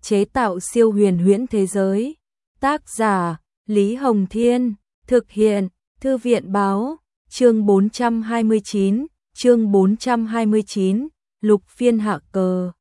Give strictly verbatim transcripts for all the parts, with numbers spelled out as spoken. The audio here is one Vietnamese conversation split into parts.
chế tạo siêu huyền huyễn thế giới. Tác giả Lý Hồng Thiên, thực hiện Thư viện Báo, chương bốn trăm hai mươi chín, chương bốn trăm hai mươi chín, lục phiên hạ cờ.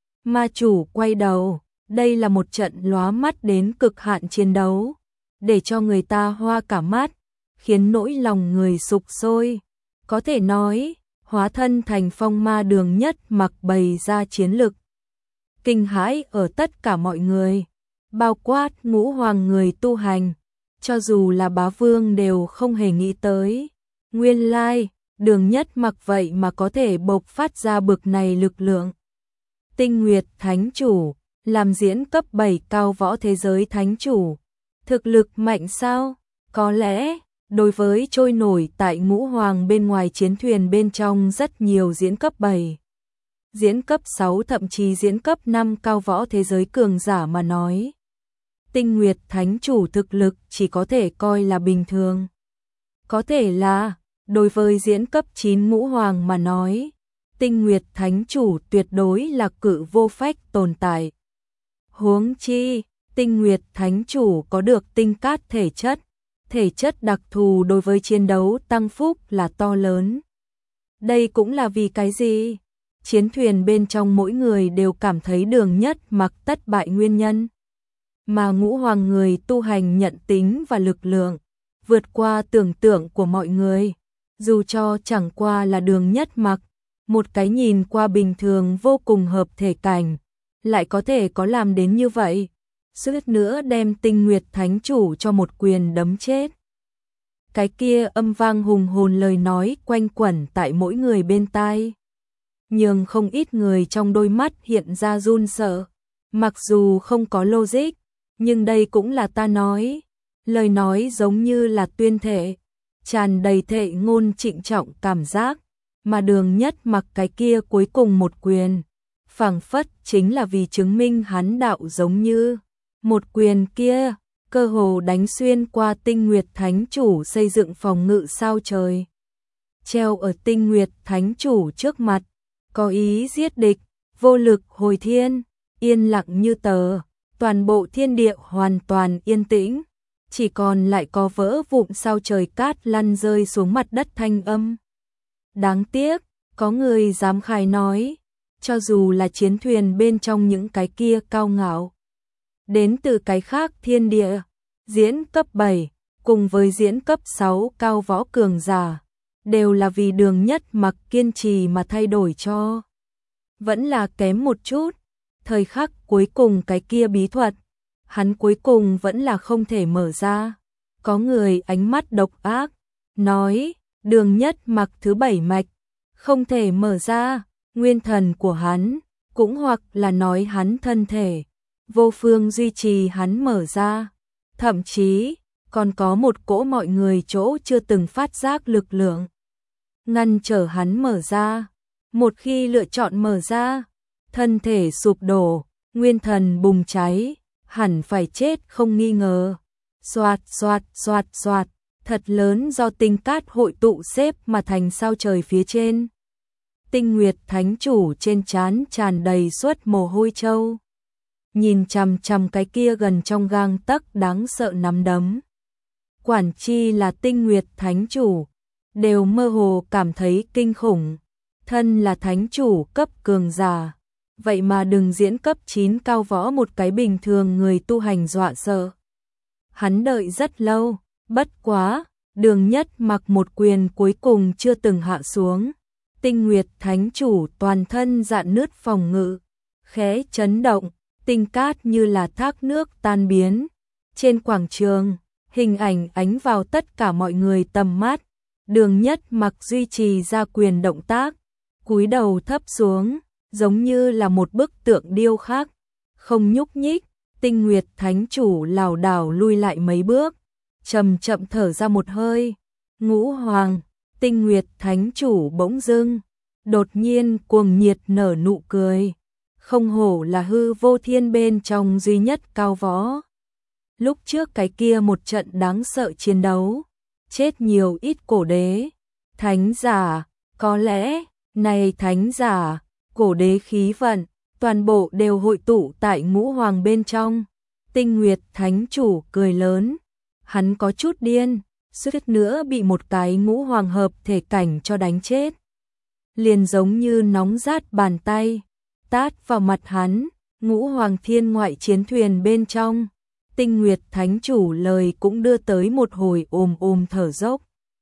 Ma chủ quay đầu, đây là một trận lóa mắt đến cực hạn chiến đấu, để cho người ta hoa cả mắt, khiến nỗi lòng người sục sôi. Có thể nói, hóa thân thành phong ma Đường Nhất Mặc bày ra chiến lực kinh hãi ở tất cả mọi người, bao quát ngũ hoàng người tu hành, cho dù là bá vương đều không hề nghĩ tới. Nguyên lai, Đường Nhất Mặc vậy mà có thể bộc phát ra bực này lực lượng. Tinh Nguyệt Thánh Chủ, làm diễn cấp bảy cao võ thế giới Thánh Chủ, thực lực mạnh sao? Có lẽ, đối với trôi nổi tại ngũ hoàng bên ngoài chiến thuyền bên trong rất nhiều diễn cấp bảy, diễn cấp sáu thậm chí diễn cấp năm cao võ thế giới cường giả mà nói, Tinh Nguyệt Thánh Chủ thực lực chỉ có thể coi là bình thường. Có thể là, đối với diễn cấp chín ngũ hoàng mà nói, Tinh Nguyệt Thánh Chủ tuyệt đối là cự vô phách tồn tại. Huống chi, Tinh Nguyệt Thánh Chủ có được tinh cát thể chất, thể chất đặc thù đối với chiến đấu tăng phúc là to lớn. Đây cũng là vì cái gì? Chiến thuyền bên trong mỗi người đều cảm thấy Đường Nhất Mặc tất bại nguyên nhân. Mà ngũ hoàng người tu hành nhận tính và lực lượng, vượt qua tưởng tượng của mọi người. Dù cho chẳng qua là Đường Nhất Mặc, một cái nhìn qua bình thường vô cùng hợp thể cảnh, lại có thể có làm đến như vậy. Suýt nữa đem Tinh Nguyệt Thánh Chủ cho một quyền đấm chết. Cái kia âm vang hùng hồn lời nói quanh quẩn tại mỗi người bên tai, nhưng không ít người trong đôi mắt hiện ra run sợ. Mặc dù không có logic, nhưng đây cũng là ta nói. Lời nói giống như là tuyên thệ, tràn đầy thệ ngôn trịnh trọng cảm giác, mà Đường Nhất Mặc cái kia cuối cùng một quyền, phảng phất chính là vì chứng minh hắn đạo giống như. Một quyền kia, cơ hồ đánh xuyên qua Tinh Nguyệt Thánh Chủ xây dựng phòng ngự sao trời. Treo ở Tinh Nguyệt Thánh Chủ trước mặt, có ý giết địch, vô lực hồi thiên, yên lặng như tờ, toàn bộ thiên địa hoàn toàn yên tĩnh, chỉ còn lại có vỡ vụn sao trời cát lăn rơi xuống mặt đất thanh âm. Đáng tiếc, có người dám khai nói, cho dù là chiến thuyền bên trong những cái kia cao ngạo, đến từ cái khác thiên địa, diễn cấp bảy, cùng với diễn cấp sáu cao võ cường giả, đều là vì Đường Nhất Mặc kiên trì mà thay đổi cho. Vẫn là kém một chút, thời khắc cuối cùng cái kia bí thuật, hắn cuối cùng vẫn là không thể mở ra. Có người ánh mắt độc ác, nói, Đường Nhất Mặc thứ bảy mạch, không thể mở ra, nguyên thần của hắn, cũng hoặc là nói hắn thân thể, vô phương duy trì hắn mở ra. Thậm chí, còn có một cỗ mọi người chỗ chưa từng phát giác lực lượng, ngăn trở hắn mở ra. Một khi lựa chọn mở ra, thân thể sụp đổ, nguyên thần bùng cháy, hẳn phải chết không nghi ngờ. Xoạt xoạt xoạt xoạt, thật lớn do tinh cát hội tụ xếp mà thành sao trời phía trên. Tinh Nguyệt Thánh Chủ trên trán tràn đầy suốt mồ hôi châu, nhìn chằm chằm cái kia gần trong gang tấc đáng sợ nắm đấm. Quản chi là Tinh Nguyệt Thánh Chủ, đều mơ hồ cảm thấy kinh khủng. Thân là Thánh Chủ cấp cường giả, vậy mà đừng diễn cấp chín cao võ một cái bình thường người tu hành dọa sợ. Hắn đợi rất lâu, bất quá, Đường Nhất Mặc một quyền cuối cùng chưa từng hạ xuống. Tinh Nguyệt Thánh Chủ toàn thân dạn nứt phòng ngự, khẽ chấn động, tinh cát như là thác nước tan biến. Trên quảng trường, hình ảnh ánh vào tất cả mọi người tầm mắt. Đường Nhất Mặc duy trì ra quyền động tác, cúi đầu thấp xuống, giống như là một bức tượng điêu khắc, không nhúc nhích. Tinh Nguyệt Thánh Chủ lảo đảo lui lại mấy bước, chậm chậm thở ra một hơi. Ngũ hoàng, Tinh Nguyệt Thánh Chủ bỗng dưng, đột nhiên cuồng nhiệt nở nụ cười. Không hổ là hư vô thiên bên trong duy nhất cao võ. Lúc trước cái kia một trận đáng sợ chiến đấu, chết nhiều ít cổ đế, thánh giả, có lẽ, này thánh giả, cổ đế khí vận, toàn bộ đều hội tụ tại Ngũ Hoàng bên trong. Tinh Nguyệt Thánh Chủ cười lớn, hắn có chút điên, suýt nữa bị một cái Ngũ Hoàng hợp thể cảnh cho đánh chết. Liền giống như nóng rát bàn tay, tát vào mặt hắn. Ngũ Hoàng thiên ngoại chiến thuyền bên trong, Tinh Nguyệt Thánh Chủ lời cũng đưa tới một hồi ồm ồm thở dốc.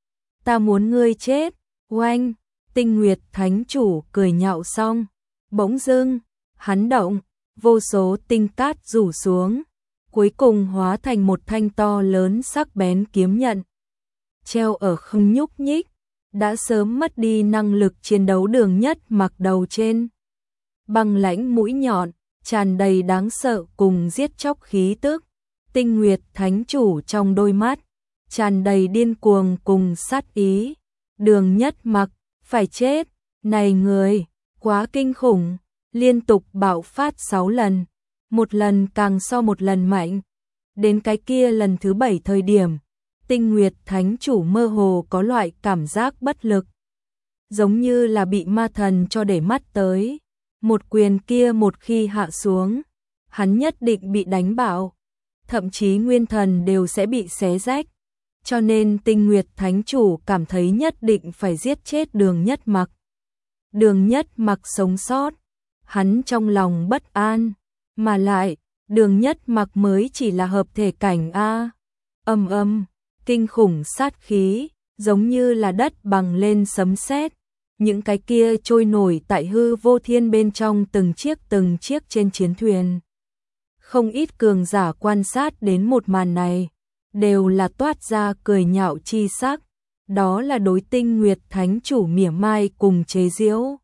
Ta muốn ngươi chết, oanh, Tinh Nguyệt Thánh Chủ cười nhạo xong, bỗng dưng, hắn động, vô số tinh cát rủ xuống, cuối cùng hóa thành một thanh to lớn sắc bén kiếm nhận. Treo ở không nhúc nhích, đã sớm mất đi năng lực chiến đấu Đường Nhất Mặc đầu trên. Băng lãnh mũi nhọn, tràn đầy đáng sợ cùng giết chóc khí tức. Tinh Nguyệt Thánh Chủ trong đôi mắt, tràn đầy điên cuồng cùng sát ý. Đường Nhất Mặc, phải chết, này người, quá kinh khủng, liên tục bạo phát sáu lần, một lần càng so một lần mạnh. Đến cái kia lần thứ bảy thời điểm, Tinh Nguyệt Thánh Chủ mơ hồ có loại cảm giác bất lực, giống như là bị ma thần cho để mắt tới. Một quyền kia một khi hạ xuống, hắn nhất định bị đánh bạo, thậm chí nguyên thần đều sẽ bị xé rách. Cho nên Tinh Nguyệt Thánh Chủ cảm thấy nhất định phải giết chết Đường Nhất Mặc. Đường Nhất Mặc sống sót, hắn trong lòng bất an, mà lại, Đường Nhất Mặc mới chỉ là hợp thể cảnh a. Âm âm, kinh khủng sát khí, giống như là đất bằng lên sấm sét. Những cái kia trôi nổi tại hư vô thiên bên trong từng chiếc từng chiếc trên chiến thuyền. Không ít cường giả quan sát đến một màn này, đều là toát ra cười nhạo chi sắc, đó là đối Tinh Nguyệt Thánh Chủ mỉa mai cùng chế giễu.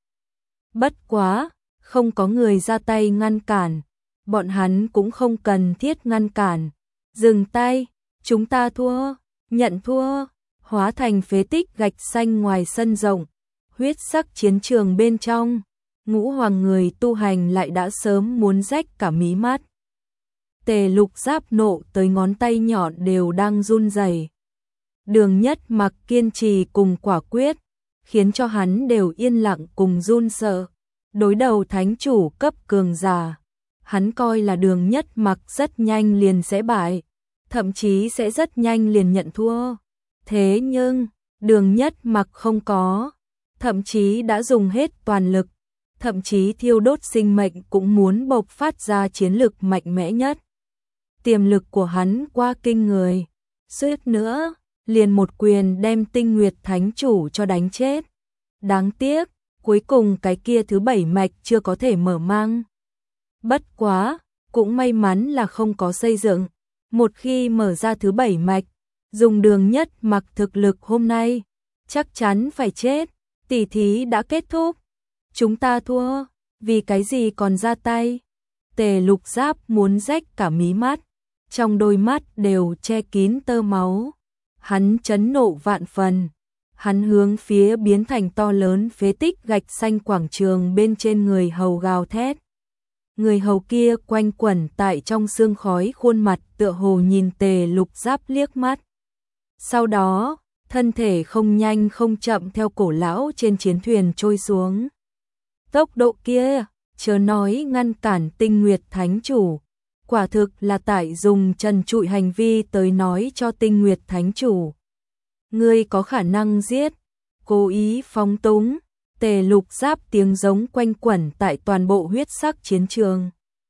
Bất quá, không có người ra tay ngăn cản, bọn hắn cũng không cần thiết ngăn cản. Dừng tay, chúng ta thua, nhận thua, hóa thành phế tích gạch xanh ngoài sân rộng. Huyết sắc chiến trường bên trong, Ngũ Hoàng người tu hành lại đã sớm muốn rách cả mí mắt. Tề Lục Giáp nộ tới ngón tay nhọn đều đang run rẩy. Đường Nhất Mặc kiên trì cùng quả quyết, khiến cho hắn đều yên lặng cùng run sợ. Đối đầu Thánh Chủ cấp cường giả, hắn coi là Đường Nhất Mặc rất nhanh liền sẽ bại, thậm chí sẽ rất nhanh liền nhận thua. Thế nhưng, Đường Nhất Mặc không có, thậm chí đã dùng hết toàn lực, thậm chí thiêu đốt sinh mệnh cũng muốn bộc phát ra chiến lực mạnh mẽ nhất. Tiềm lực của hắn quá kinh người, suýt nữa, liền một quyền đem Tinh Nguyệt Thánh Chủ cho đánh chết. Đáng tiếc, cuối cùng cái kia thứ bảy mạch chưa có thể mở mang. Bất quá, cũng may mắn là không có xây dựng. Một khi mở ra thứ bảy mạch, dùng Đường Nhất Mặc thực lực hôm nay, chắc chắn phải chết. Tỷ thí đã kết thúc, chúng ta thua, vì cái gì còn ra tay? Tề Lục Giáp muốn rách cả mí mắt, trong đôi mắt đều che kín tơ máu. Hắn chấn nộ vạn phần, hắn hướng phía biến thành to lớn phế tích gạch xanh quảng trường bên trên người hầu gào thét. Người hầu kia quanh quẩn tại trong sương khói, khuôn mặt tựa hồ nhìn Tề Lục Giáp liếc mắt. Sau đó, thân thể không nhanh không chậm theo cổ lão trên chiến thuyền trôi xuống. Tốc độ kia, chớ nói ngăn cản Tinh Nguyệt Thánh Chủ, quả thực là tại dùng trần trụi hành vi tới nói cho Tinh Nguyệt Thánh Chủ. Ngươi có khả năng giết, cố ý phóng túng. Tề Lục Giáp tiếng giống quanh quẩn tại toàn bộ huyết sắc chiến trường.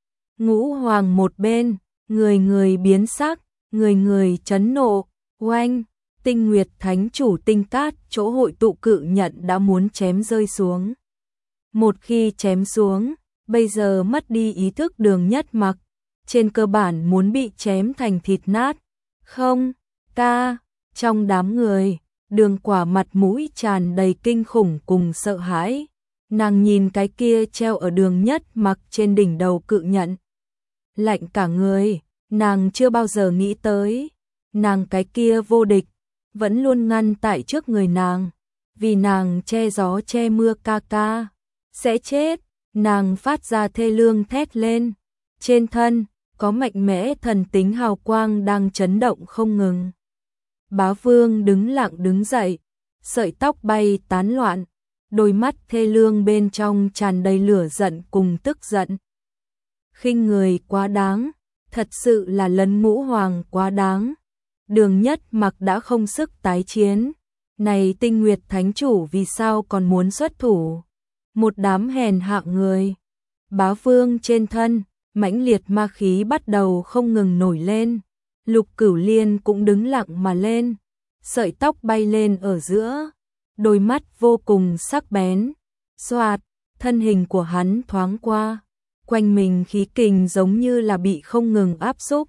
Ngũ Hoàng một bên, người người biến sắc, người người chấn nộ, oanh. Tinh Nguyệt Thánh Chủ tinh cát chỗ hội tụ cự nhận đã muốn chém rơi xuống. Một khi chém xuống, bây giờ mất đi ý thức Đường Nhất Mặc, trên cơ bản muốn bị chém thành thịt nát. Không, ca, trong đám người, Đường Quả mặt mũi tràn đầy kinh khủng cùng sợ hãi. Nàng nhìn cái kia treo ở Đường Nhất Mặc trên đỉnh đầu cự nhận. Lạnh cả người, nàng chưa bao giờ nghĩ tới, nàng cái kia vô địch, vẫn luôn ngăn tại trước người nàng, vì nàng che gió che mưa ca ca, sẽ chết. Nàng phát ra thê lương thét lên, trên thân có mạnh mẽ thần tính hào quang đang chấn động không ngừng. Bá Vương đứng lặng đứng dậy, sợi tóc bay tán loạn, đôi mắt thê lương bên trong tràn đầy lửa giận cùng tức giận. Khinh người quá đáng, thật sự là lấn Ngũ Hoàng quá đáng. Đường Nhất Mặc đã không sức tái chiến, này Tinh Nguyệt Thánh Chủ vì sao còn muốn xuất thủ? Một đám hèn hạ người. Bá Vương trên thân, mãnh liệt ma khí bắt đầu không ngừng nổi lên. Lục Cửu Liên cũng đứng lặng mà lên, sợi tóc bay lên ở giữa, đôi mắt vô cùng sắc bén. Xoạt, thân hình của hắn thoáng qua, quanh mình khí kình giống như là bị không ngừng áp xúc,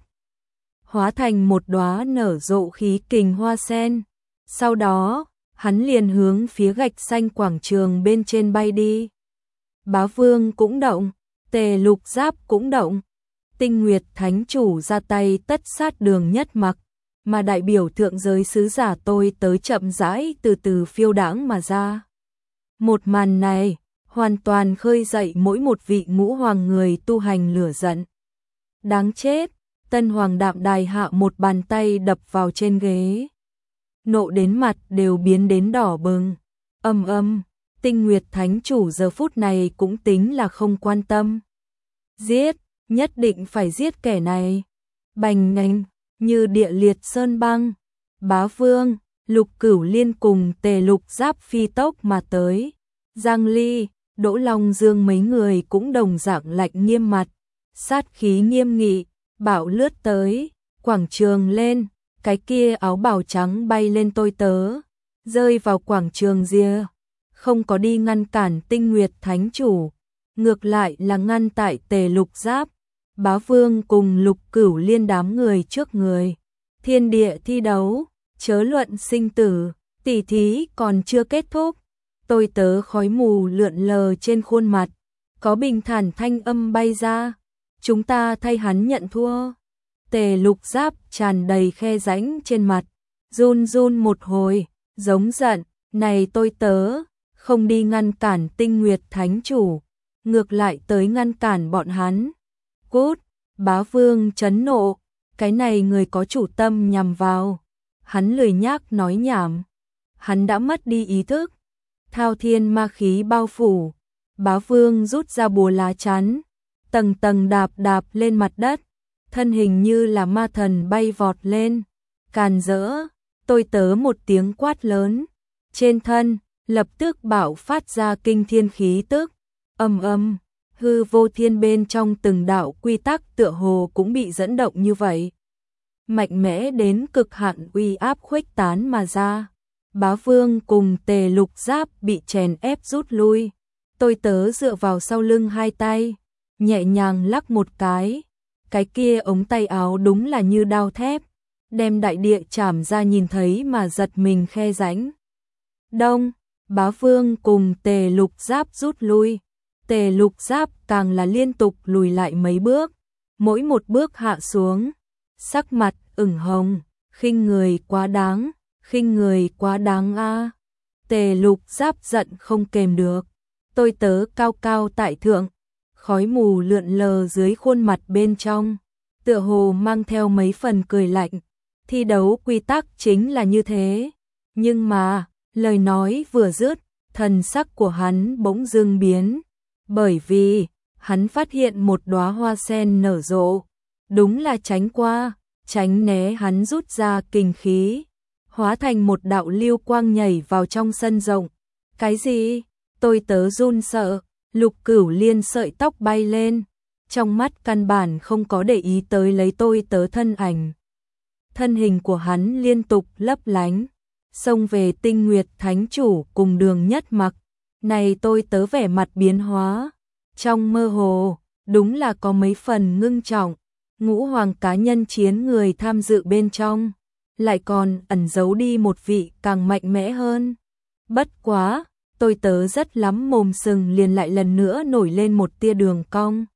hóa thành một đóa nở rộ khí kình hoa sen. Sau đó, hắn liền hướng phía gạch xanh quảng trường bên trên bay đi. Bá Vương cũng động, Tề Lục Giáp cũng động. Tinh Nguyệt Thánh Chủ ra tay tất sát Đường Nhất Mặc, mà đại biểu thượng giới sứ giả tôi tới chậm rãi từ từ phiêu đãng mà ra. Một màn này, hoàn toàn khơi dậy mỗi một vị Ngũ Hoàng người tu hành lửa giận. Đáng chết, Tân Hoàng Đạm Đài hạ một bàn tay đập vào trên ghế. Nộ đến mặt đều biến đến đỏ bừng. Âm âm, Tinh Nguyệt Thánh Chủ giờ phút này cũng tính là không quan tâm. Giết, nhất định phải giết kẻ này. Bành ngành, như địa liệt sơn băng. Bá Vương, Lục Cửu Liên cùng Tề Lục Giáp phi tốc mà tới. Giang Ly, Đỗ Long Dương mấy người cũng đồng dạng lạnh nghiêm mặt. Sát khí nghiêm nghị, bạo lướt tới, quảng trường lên. Cái kia áo bào trắng bay lên tôi tớ, rơi vào quảng trường ria, không có đi ngăn cản Tinh Nguyệt Thánh Chủ, ngược lại là ngăn tại Tề Lục Giáp, Bá Vương cùng Lục Cửu Liên đám người trước người. Thiên địa thi đấu, chớ luận sinh tử, tỷ thí còn chưa kết thúc. Tôi tớ khói mù lượn lờ trên khuôn mặt, có bình thản thanh âm bay ra, chúng ta thay hắn nhận thua. Tề Lục Giáp tràn đầy khe rãnh trên mặt, run run một hồi, giống giận, này tôi tớ, không đi ngăn cản Tinh Nguyệt Thánh Chủ, ngược lại tới ngăn cản bọn hắn. Cút, Bá Vương chấn nộ, cái này người có chủ tâm nhằm vào. Hắn lười nhác nói nhảm, hắn đã mất đi ý thức. Thao thiên ma khí bao phủ, Bá Vương rút ra bùa lá chắn, tầng tầng đạp đạp lên mặt đất. Thân hình như là ma thần bay vọt lên, càn rỡ, tôi tớ một tiếng quát lớn, trên thân, lập tức bạo phát ra kinh thiên khí tức, âm âm, hư vô thiên bên trong từng đạo quy tắc tựa hồ cũng bị dẫn động như vậy. Mạnh mẽ đến cực hạn uy áp khuếch tán mà ra, Bá Vương cùng Tề Lục Giáp bị chèn ép rút lui, tôi tớ dựa vào sau lưng hai tay, nhẹ nhàng lắc một cái. Cái kia ống tay áo đúng là như đao thép, đem đại địa chảm ra nhìn thấy mà giật mình khe rãnh. Đông, Bá Vương cùng Tề Lục Giáp rút lui, Tề Lục Giáp càng là liên tục lùi lại mấy bước, mỗi một bước hạ xuống, sắc mặt ửng hồng, khinh người quá đáng, khinh người quá đáng a. Tề Lục Giáp giận không kềm được, tôi tớ cao cao tại thượng. Khói mù lượn lờ dưới khuôn mặt bên trong, tựa hồ mang theo mấy phần cười lạnh. Thi đấu quy tắc chính là như thế. Nhưng mà, lời nói vừa dứt, thần sắc của hắn bỗng dưng biến. Bởi vì, hắn phát hiện một đóa hoa sen nở rộ. Đúng là tránh qua, tránh né hắn rút ra kình khí. Hóa thành một đạo lưu quang nhảy vào trong sân rộng. Cái gì? Tôi tớ run sợ. Lục Cửu Liên sợi tóc bay lên, trong mắt căn bản không có để ý tới lấy tôi tớ thân ảnh. Thân hình của hắn liên tục lấp lánh, xông về Tinh Nguyệt Thánh Chủ cùng Đường Nhất Mặc. Này tôi tớ vẻ mặt biến hóa, trong mơ hồ, đúng là có mấy phần ngưng trọng. Ngũ Hoàng cá nhân chiến người tham dự bên trong, lại còn ẩn giấu đi một vị càng mạnh mẽ hơn. Bất quá! Tôi tớ rất lắm mồm sừng liền lại lần nữa nổi lên một tia đường cong.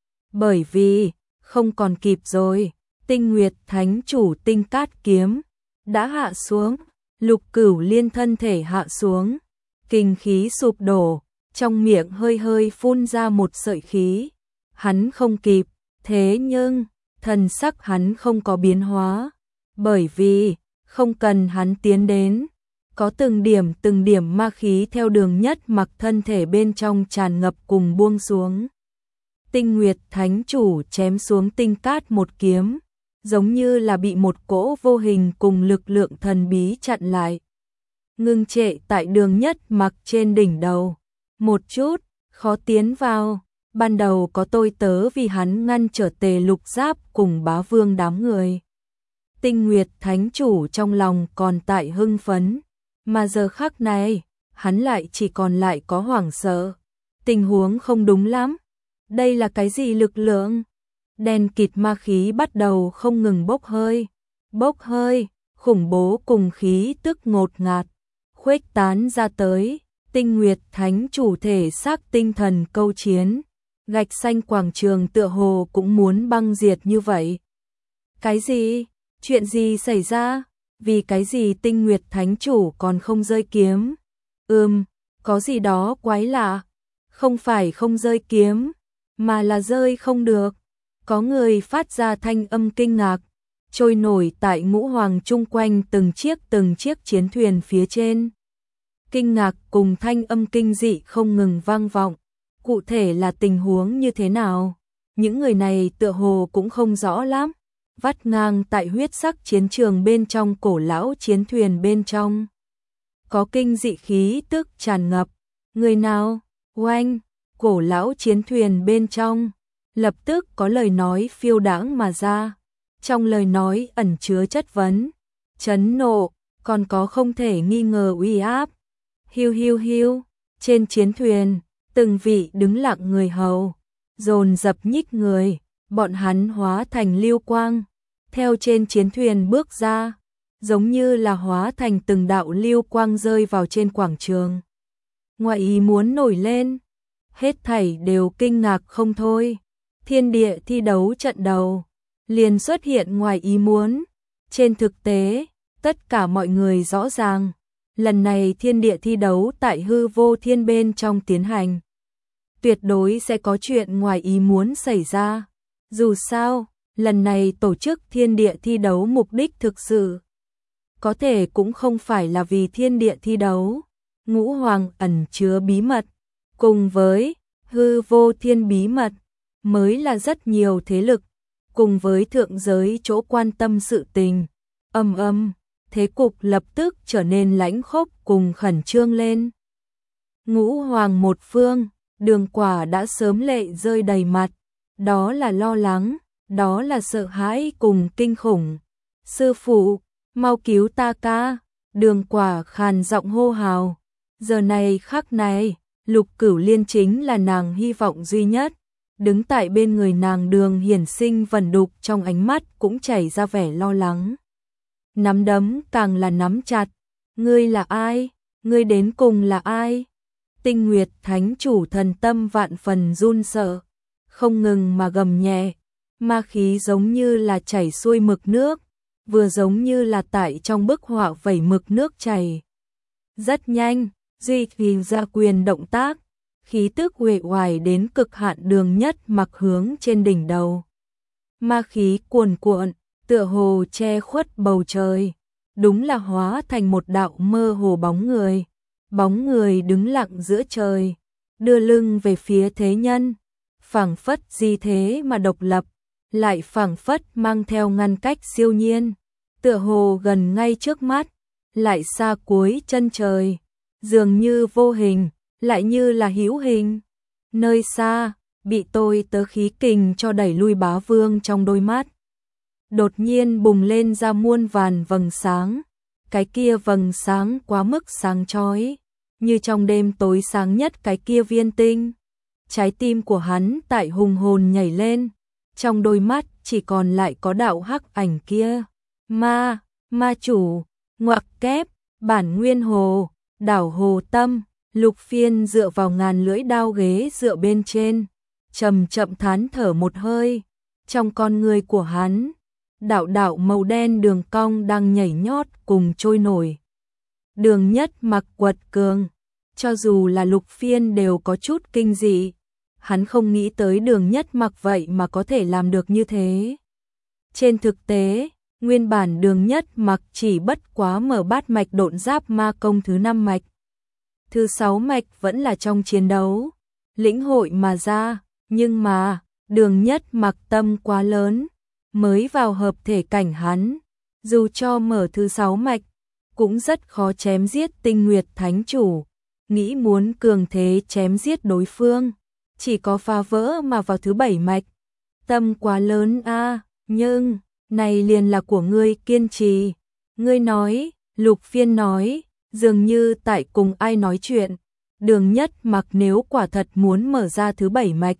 Bởi vì, không còn kịp rồi, Tinh Nguyệt Thánh Chủ Tinh Cát Kiếm đã hạ xuống, Lục Cửu Liên thân thể hạ xuống, kinh khí sụp đổ, trong miệng hơi hơi phun ra một sợi khí. Hắn không kịp, thế nhưng, thần sắc hắn không có biến hóa, bởi vì, không cần hắn tiến đến. Có từng điểm từng điểm ma khí theo Đường Nhất Mặc thân thể bên trong tràn ngập cùng buông xuống. Tinh Nguyệt Thánh Chủ chém xuống tinh cát một kiếm, giống như là bị một cỗ vô hình cùng lực lượng thần bí chặn lại. Ngưng trệ tại Đường Nhất Mặc trên đỉnh đầu. Một chút, khó tiến vào. Ban đầu có tôi tớ vì hắn ngăn trở Tề Lục Giáp cùng Bá Vương đám người. Tinh Nguyệt Thánh Chủ trong lòng còn tại hưng phấn, mà giờ khắc này, hắn lại chỉ còn lại có hoảng sợ. Tình huống không đúng lắm. Đây là cái gì lực lượng? Đen kịt ma khí bắt đầu không ngừng bốc hơi. Bốc hơi, khủng bố cùng khí tức ngột ngạt, khuếch tán ra tới. Tinh Nguyệt Thánh Chủ thể xác tinh thần câu chiến. Gạch xanh quảng trường tựa hồ cũng muốn băng diệt như vậy. Cái gì? Chuyện gì xảy ra? Vì cái gì Tinh Nguyệt Thánh Chủ còn không rơi kiếm? Ừm, có gì đó quái lạ. Không phải không rơi kiếm, mà là rơi không được. Có người phát ra thanh âm kinh ngạc, trôi nổi tại ngũ hoàng chung quanh từng chiếc từng chiếc chiến thuyền phía trên. Kinh ngạc cùng thanh âm kinh dị không ngừng vang vọng. Cụ thể là tình huống như thế nào? Những người này tựa hồ cũng không rõ lắm. Vắt ngang tại huyết sắc chiến trường bên trong cổ lão chiến thuyền bên trong. Có kinh dị khí tức tràn ngập. Người nào? Oanh! Cổ lão chiến thuyền bên trong. Lập tức có lời nói phiêu đãng mà ra. Trong lời nói ẩn chứa chất vấn, chấn nộ, còn có không thể nghi ngờ uy áp. Hiu hiu hiu, trên chiến thuyền, từng vị đứng lặng người hầu, dồn dập nhích người, bọn hắn hóa thành lưu quang, theo trên chiến thuyền bước ra, giống như là hóa thành từng đạo lưu quang rơi vào trên quảng trường. Ngoại ý muốn nổi lên, hết thảy đều kinh ngạc không thôi. Thiên địa thi đấu trận đầu, liền xuất hiện ngoài ý muốn. Trên thực tế, tất cả mọi người rõ ràng, lần này thiên địa thi đấu tại hư vô thiên bên trong tiến hành. Tuyệt đối sẽ có chuyện ngoài ý muốn xảy ra. Dù sao, lần này tổ chức thiên địa thi đấu mục đích thực sự có thể cũng không phải là vì thiên địa thi đấu. Ngũ hoàng ẩn chứa bí mật, cùng với hư vô thiên bí mật, mới là rất nhiều thế lực, cùng với thượng giới chỗ quan tâm sự tình. Âm âm, thế cục lập tức trở nên lãnh khốc cùng khẩn trương lên. Ngũ hoàng một phương, Đường Quả đã sớm lệ rơi đầy mặt, đó là lo lắng, đó là sợ hãi cùng kinh khủng. Sư phụ, mau cứu ta ca, Đường Quả khàn giọng hô hào. Giờ này khắc này, Lục Cửu Liên chính là nàng hy vọng duy nhất. Đứng tại bên người nàng Đường Hiển Sinh vẩn đục trong ánh mắt cũng chảy ra vẻ lo lắng. Nắm đấm càng là nắm chặt. Ngươi là ai? Ngươi đến cùng là ai? Tinh Nguyệt Thánh Chủ thần tâm vạn phần run sợ, không ngừng mà gầm nhẹ, ma khí giống như là chảy xuôi mực nước, vừa giống như là tại trong bức họa vẩy mực nước chảy. Rất nhanh, duy trì ra quyền động tác, khí tức uể oải đến cực hạn Đường Nhất Mặc hướng trên đỉnh đầu. Ma khí cuồn cuộn, tựa hồ che khuất bầu trời, đúng là hóa thành một đạo mơ hồ bóng người. Bóng người đứng lặng giữa trời, đưa lưng về phía thế nhân, phảng phất di thế mà độc lập, lại phảng phất mang theo ngăn cách siêu nhiên, tựa hồ gần ngay trước mắt, lại xa cuối chân trời, dường như vô hình, lại như là hữu hình. Nơi xa, bị tôi tớ khí kình cho đẩy lui Bá Vương trong đôi mắt. Đột nhiên bùng lên ra muôn vàn vầng sáng, cái kia vầng sáng quá mức sáng chói, như trong đêm tối sáng nhất cái kia viên tinh. Trái tim của hắn tại hùng hồn nhảy lên, trong đôi mắt chỉ còn lại có đạo hắc ảnh kia. Ma, ma chủ, ngoặc kép, bản nguyên hồ, đảo hồ tâm. Lục Phiên dựa vào ngàn lưỡi đao ghế dựa bên trên, chậm chậm thán thở một hơi. Trong con người của hắn, đạo đạo màu đen đường cong đang nhảy nhót cùng trôi nổi. Đường Nhất Mặc quật cường, cho dù là Lục Phiên đều có chút kinh dị. Hắn không nghĩ tới Đường Nhất Mặc vậy mà có thể làm được như thế. Trên thực tế, Nguyên bản Đường Nhất Mặc chỉ bất quá mở bát mạch độn giáp ma công thứ năm mạch. Thứ sáu mạch vẫn là trong chiến đấu, lĩnh hội mà ra, nhưng mà, Đường Nhất Mặc tâm quá lớn, mới vào hợp thể cảnh hắn, dù cho mở thứ sáu mạch, cũng rất khó chém giết Tinh Nguyệt Thánh Chủ, nghĩ muốn cường thế chém giết đối phương, chỉ có phá vỡ mà vào thứ bảy mạch. Tâm quá lớn a, nhưng, này liền là của ngươi kiên trì. Ngươi nói, Lục Phiên nói, dường như tại cùng ai nói chuyện, Đường Nhất Mặc nếu quả thật muốn mở ra thứ bảy mạch.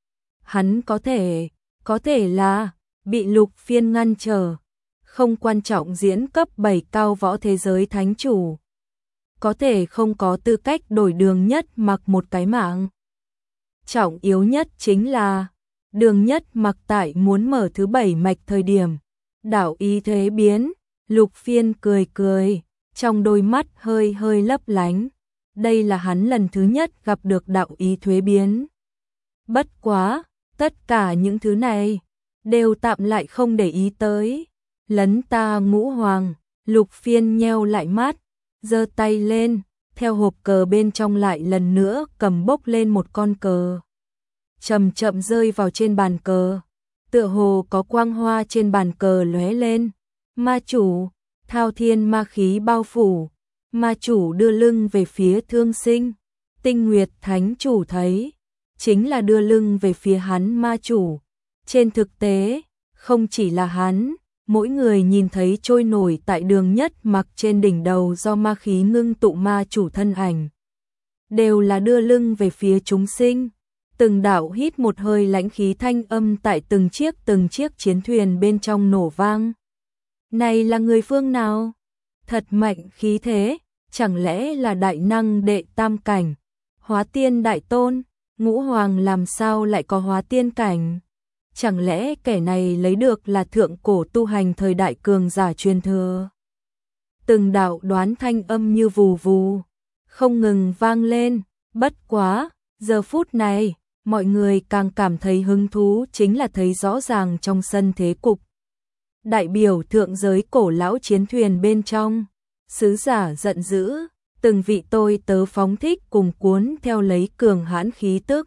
Hắn có thể, có thể là, bị Lục Phiên ngăn trở, không quan trọng diễn cấp bảy cao võ thế giới thánh chủ. Có thể không có tư cách đổi Đường Nhất Mặc một cái mạng. Trọng yếu nhất chính là, Đường Nhất Mặc tại muốn mở thứ bảy mạch thời điểm, đạo ý thế biến, Lục Phiên cười cười, trong đôi mắt hơi hơi lấp lánh. Đây là hắn lần thứ nhất gặp được đạo ý thuế biến. Bất quá, tất cả những thứ này, đều tạm lại không để ý tới. Lấn ta ngũ hoàng, Lục Phiên nheo lại mắt, giơ tay lên, theo hộp cờ bên trong lại lần nữa cầm bốc lên một con cờ. Chậm chậm rơi vào trên bàn cờ, tựa hồ có quang hoa trên bàn cờ lóe lên. Ma chủ, thao thiên ma khí bao phủ, ma chủ đưa lưng về phía Thương Sinh. Tinh Nguyệt Thánh Chủ thấy, chính là đưa lưng về phía hắn ma chủ. Trên thực tế, không chỉ là hắn, mỗi người nhìn thấy trôi nổi tại Đường Nhất Mặc trên đỉnh đầu do ma khí ngưng tụ ma chủ thân ảnh, đều là đưa lưng về phía chúng sinh. Từng đạo hít một hơi lãnh khí thanh âm tại từng chiếc từng chiếc chiến thuyền bên trong nổ vang. Này là người phương nào? Thật mạnh khí thế, chẳng lẽ là đại năng đệ tam cảnh, hóa tiên đại tôn, ngũ hoàng làm sao lại có hóa tiên cảnh? Chẳng lẽ kẻ này lấy được là thượng cổ tu hành thời đại cường giả truyền thừa? Từng đạo đoán thanh âm như vù vù, không ngừng vang lên, bất quá, giờ phút này, mọi người càng cảm thấy hứng thú chính là thấy rõ ràng trong sân thế cục. Đại biểu thượng giới cổ lão chiến thuyền bên trong, sứ giả giận dữ, từng vị tôi tớ phóng thích cùng cuốn theo lấy cường hãn khí tức.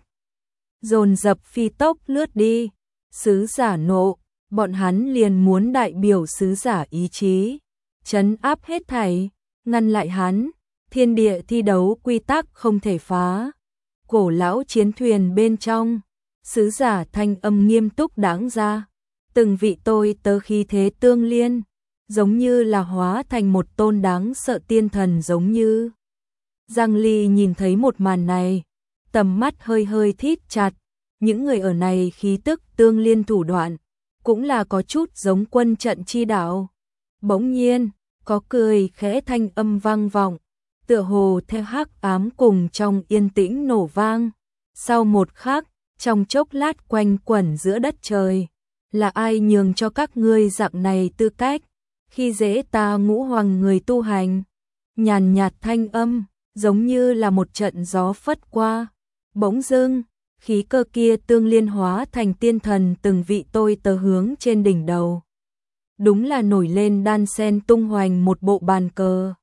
Dồn dập phi tốc lướt đi, sứ giả nộ, bọn hắn liền muốn đại biểu sứ giả ý chí, trấn áp hết thảy, ngăn lại hắn, thiên địa thi đấu quy tắc không thể phá. Cổ lão chiến thuyền bên trong, sứ giả thanh âm nghiêm túc đáng ra, từng vị tôi tớ khí thế tương liên, giống như là hóa thành một tôn đáng sợ tiên thần giống như. Giang Ly nhìn thấy một màn này, tầm mắt hơi hơi thít chặt, những người ở này khí tức tương liên thủ đoạn, cũng là có chút giống quân trận chi đạo. Bỗng nhiên, có cười khẽ thanh âm vang vọng, tựa hồ theo hắc ám cùng trong yên tĩnh nổ vang. Sau một khắc, trong chốc lát quanh quẩn giữa đất trời, là ai nhường cho các ngươi dạng này tư cách, khi dễ ta ngũ hoàng người tu hành? Nhàn nhạt thanh âm, giống như là một trận gió phất qua. Bỗng dưng, khí cơ kia tương liên hóa thành tiên thần từng vị tôi tớ hướng trên đỉnh đầu. Đúng là nổi lên đan sen tung hoành một bộ bàn cờ.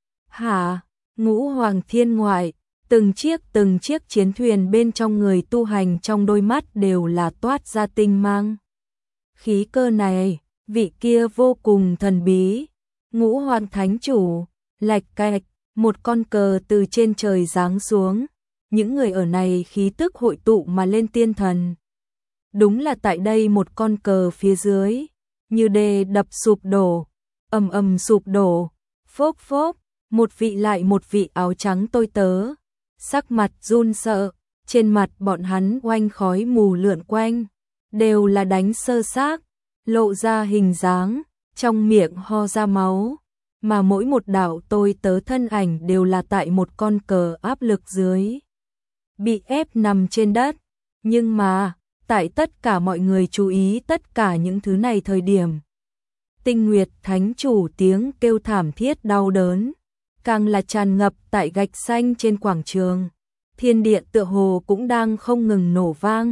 Hả? Ngũ hoàng thiên ngoại, từng chiếc từng chiếc chiến thuyền bên trong người tu hành trong đôi mắt đều là toát ra tinh mang. Khí cơ này, vị kia vô cùng thần bí. Ngũ hoàng thánh chủ, lạch cạch, một con cờ từ trên trời giáng xuống. Những người ở này khí tức hội tụ mà lên tiên thần. Đúng là tại đây một con cờ phía dưới, như đê đập sụp đổ, ầm ầm sụp đổ, phốc phốc, một vị lại một vị áo trắng tôi tớ, sắc mặt run sợ, trên mặt bọn hắn oanh khói mù lượn quanh, đều là đánh sơ xác, lộ ra hình dáng, trong miệng ho ra máu, mà mỗi một đạo tôi tớ thân ảnh đều là tại một con cờ áp lực dưới, bị ép nằm trên đất. Nhưng mà, tại tất cả mọi người chú ý tất cả những thứ này thời điểm, Tinh Nguyệt Thánh Chủ tiếng kêu thảm thiết đau đớn, càng là tràn ngập tại gạch xanh trên quảng trường. Thiên địa tựa hồ cũng đang không ngừng nổ vang,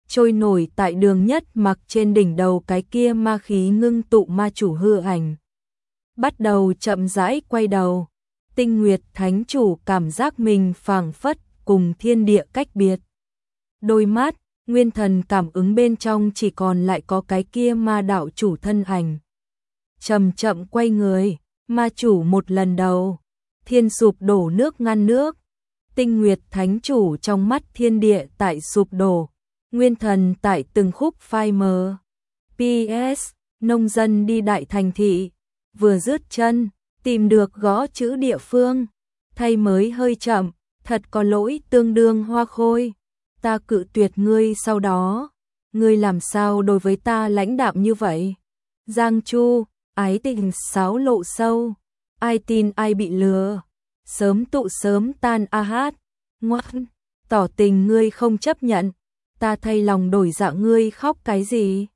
trôi nổi tại đường nhất mặc trên đỉnh đầu cái kia ma khí ngưng tụ ma chủ hư ảnh. Bắt đầu chậm rãi quay đầu, Tinh Nguyệt Thánh Chủ cảm giác mình phảng phất cùng thiên địa cách biệt. Đôi mắt, nguyên thần cảm ứng bên trong chỉ còn lại có cái kia ma đạo chủ thân ảnh. Chậm chậm quay người, ma chủ một lần đầu, thiên sụp đổ nước ngăn nước. Tinh Nguyệt Thánh Chủ trong mắt thiên địa tại sụp đổ, nguyên thần tại từng khúc phai mờ. pê ét. Nông dân đi đại thành thị, vừa dứt chân, tìm được gõ chữ địa phương, thay mới hơi chậm, thật có lỗi tương đương Hoa Khôi. Ta cự tuyệt ngươi sau đó, ngươi làm sao đối với ta lãnh đạm như vậy? Giang Chu, ái tình sáo lộ sâu, ai tin ai bị lừa, sớm tụ sớm tan a hát, ngoan, tỏ tình ngươi không chấp nhận, ta thay lòng đổi dạ ngươi khóc cái gì?